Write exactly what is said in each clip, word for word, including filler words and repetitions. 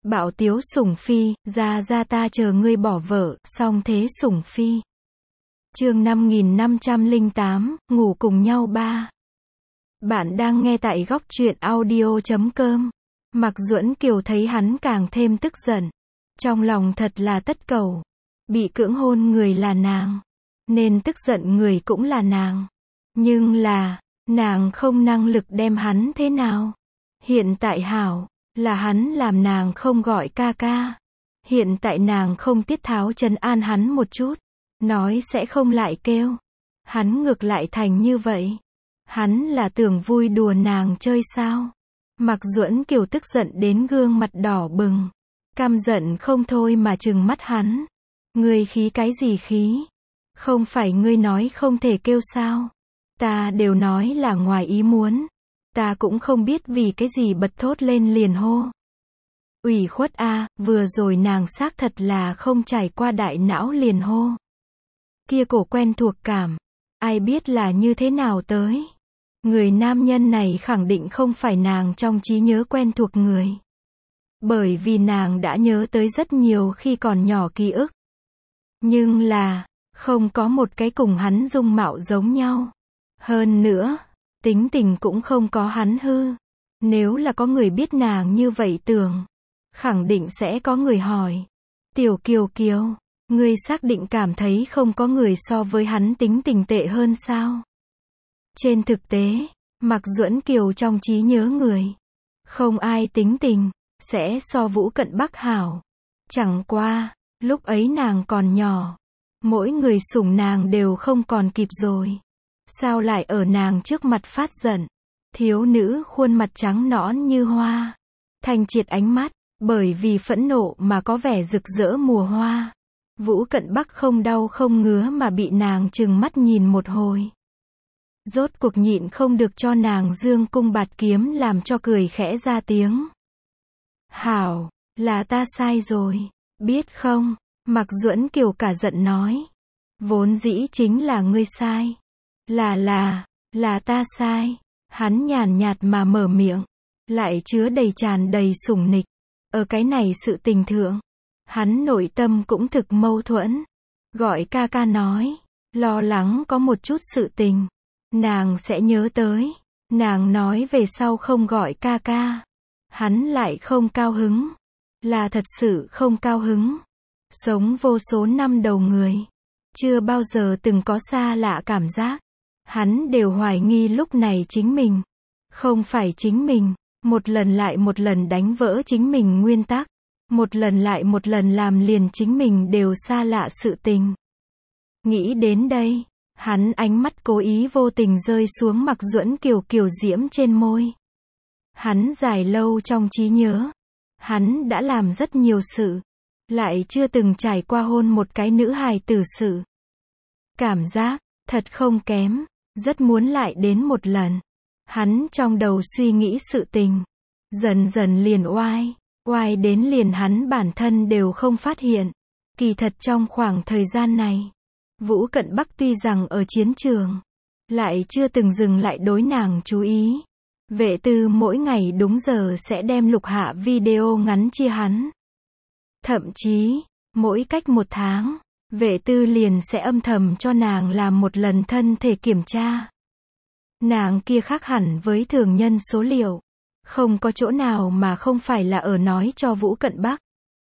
Bạo tiếu sủng phi, ra ra ta chờ ngươi bỏ vợ, song thế sủng phi. Chương năm nghìn năm trăm lẻ tám, ngủ cùng nhau ba. Bạn đang nghe tại góc truyện audio chấm com. Mạc Duẫn Kiều thấy hắn càng thêm tức giận. Trong lòng thật là tất cầu. Bị cưỡng hôn người là nàng. Nên tức giận người cũng là nàng. Nhưng là, nàng không năng lực đem hắn thế nào. Hiện tại hảo, là hắn làm nàng không gọi ca ca. Hiện tại nàng không tiết tháo trấn an hắn một chút. Nói sẽ không lại kêu. Hắn ngược lại thành như vậy. Hắn là tưởng vui đùa nàng chơi sao? Mạc Duẫn Kiều tức giận đến gương mặt đỏ bừng. Căm giận không thôi mà trừng mắt hắn. Ngươi khí cái gì khí? Không phải ngươi nói không thể kêu sao? Ta đều nói là ngoài ý muốn. Ta cũng không biết vì cái gì bật thốt lên liền hô. Ủy khuất a, vừa rồi nàng xác thật là không trải qua đại não liền hô. Kia cổ quen thuộc cảm, ai biết là như thế nào tới. Người nam nhân này khẳng định không phải nàng trong trí nhớ quen thuộc người. Bởi vì nàng đã nhớ tới rất nhiều khi còn nhỏ ký ức. Nhưng là, không có một cái cùng hắn dung mạo giống nhau. Hơn nữa, tính tình cũng không có hắn hư. Nếu là có người biết nàng như vậy tưởng, khẳng định sẽ có người hỏi. Tiểu Kiều Kiều, ngươi xác định cảm thấy không có người so với hắn tính tình tệ hơn sao? Trên thực tế, Mạc Duẫn Kiều trong trí nhớ người, không ai tính tình sẽ so Vũ Cận Bắc hảo. Chẳng qua, lúc ấy nàng còn nhỏ, mỗi người sủng nàng đều không còn kịp rồi. Sao lại ở nàng trước mặt phát giận? Thiếu nữ khuôn mặt trắng nõn như hoa, thanh triệt ánh mắt, bởi vì phẫn nộ mà có vẻ rực rỡ mùa hoa. Vũ Cận Bắc không đau không ngứa mà bị nàng trừng mắt nhìn một hồi. Rốt cuộc nhịn không được cho nàng dương cung bạt kiếm làm cho cười khẽ ra tiếng. Hảo, là ta sai rồi, biết không? Mạc Duẫn Kiều cả giận nói. Vốn dĩ chính là ngươi sai. Là là, là ta sai. Hắn nhàn nhạt mà mở miệng, lại chứa đầy tràn đầy sủng nịch. Ở cái này sự tình thượng, hắn nội tâm cũng thực mâu thuẫn. Gọi ca ca nói, lo lắng có một chút sự tình, nàng sẽ nhớ tới. Nàng nói về sau không gọi ca ca, hắn lại không cao hứng. Là thật sự không cao hứng. Sống vô số năm đầu người, chưa bao giờ từng có xa lạ cảm giác. Hắn đều hoài nghi lúc này chính mình không phải chính mình. Một lần lại một lần đánh vỡ chính mình nguyên tắc. Một lần lại một lần làm liền chính mình đều xa lạ sự tình. Nghĩ đến đây, hắn ánh mắt cố ý vô tình rơi xuống Mạc Duẫn Kiều kiều diễm trên môi. Hắn dài lâu trong trí nhớ, hắn đã làm rất nhiều sự, lại chưa từng trải qua hôn một cái nữ hài tử sự. Cảm giác, thật không kém, rất muốn lại đến một lần. Hắn trong đầu suy nghĩ sự tình, dần dần liền oai, oai đến liền hắn bản thân đều không phát hiện. Kỳ thật trong khoảng thời gian này, Vũ Cận Bắc tuy rằng ở chiến trường, lại chưa từng dừng lại đối nàng chú ý. Vệ tư mỗi ngày đúng giờ sẽ đem lục hạ video ngắn chia hắn. Thậm chí, mỗi cách một tháng, vệ tư liền sẽ âm thầm cho nàng làm một lần thân thể kiểm tra. Nàng kia khác hẳn với thường nhân số liệu. Không có chỗ nào mà không phải là ở nói cho Vũ Cận Bắc.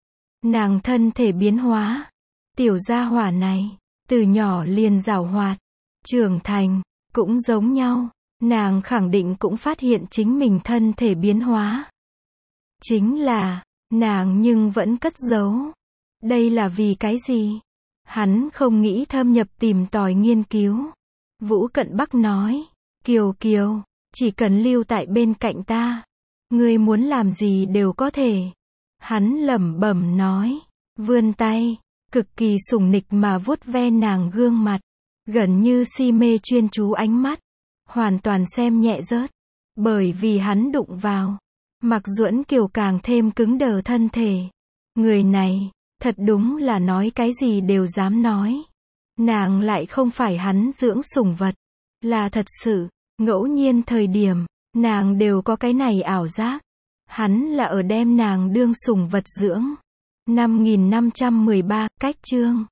Nàng thân thể biến hóa. Tiểu gia hỏa này, từ nhỏ liền giàu hoạt. Trưởng thành, cũng giống nhau. Nàng khẳng định cũng phát hiện chính mình thân thể biến hóa. Chính là, nàng nhưng vẫn cất giấu. Đây là vì cái gì? Hắn không nghĩ thâm nhập tìm tòi nghiên cứu. Vũ Cận Bắc nói, Kiều Kiều, chỉ cần lưu tại bên cạnh ta, ngươi muốn làm gì đều có thể. Hắn lẩm bẩm nói, vươn tay, cực kỳ sủng nịch mà vuốt ve nàng gương mặt, gần như si mê chuyên chú ánh mắt, hoàn toàn xem nhẹ rớt. Bởi vì hắn đụng vào, Mạc Duẫn Kiều càng thêm cứng đờ thân thể. Người này, thật đúng là nói cái gì đều dám nói. Nàng lại không phải hắn dưỡng sủng vật, là thật sự. Ngẫu nhiên thời điểm, nàng đều có cái này ảo giác. Hắn là ở đem nàng đương sủng vật dưỡng. năm nghìn năm trăm mười ba, cách chương.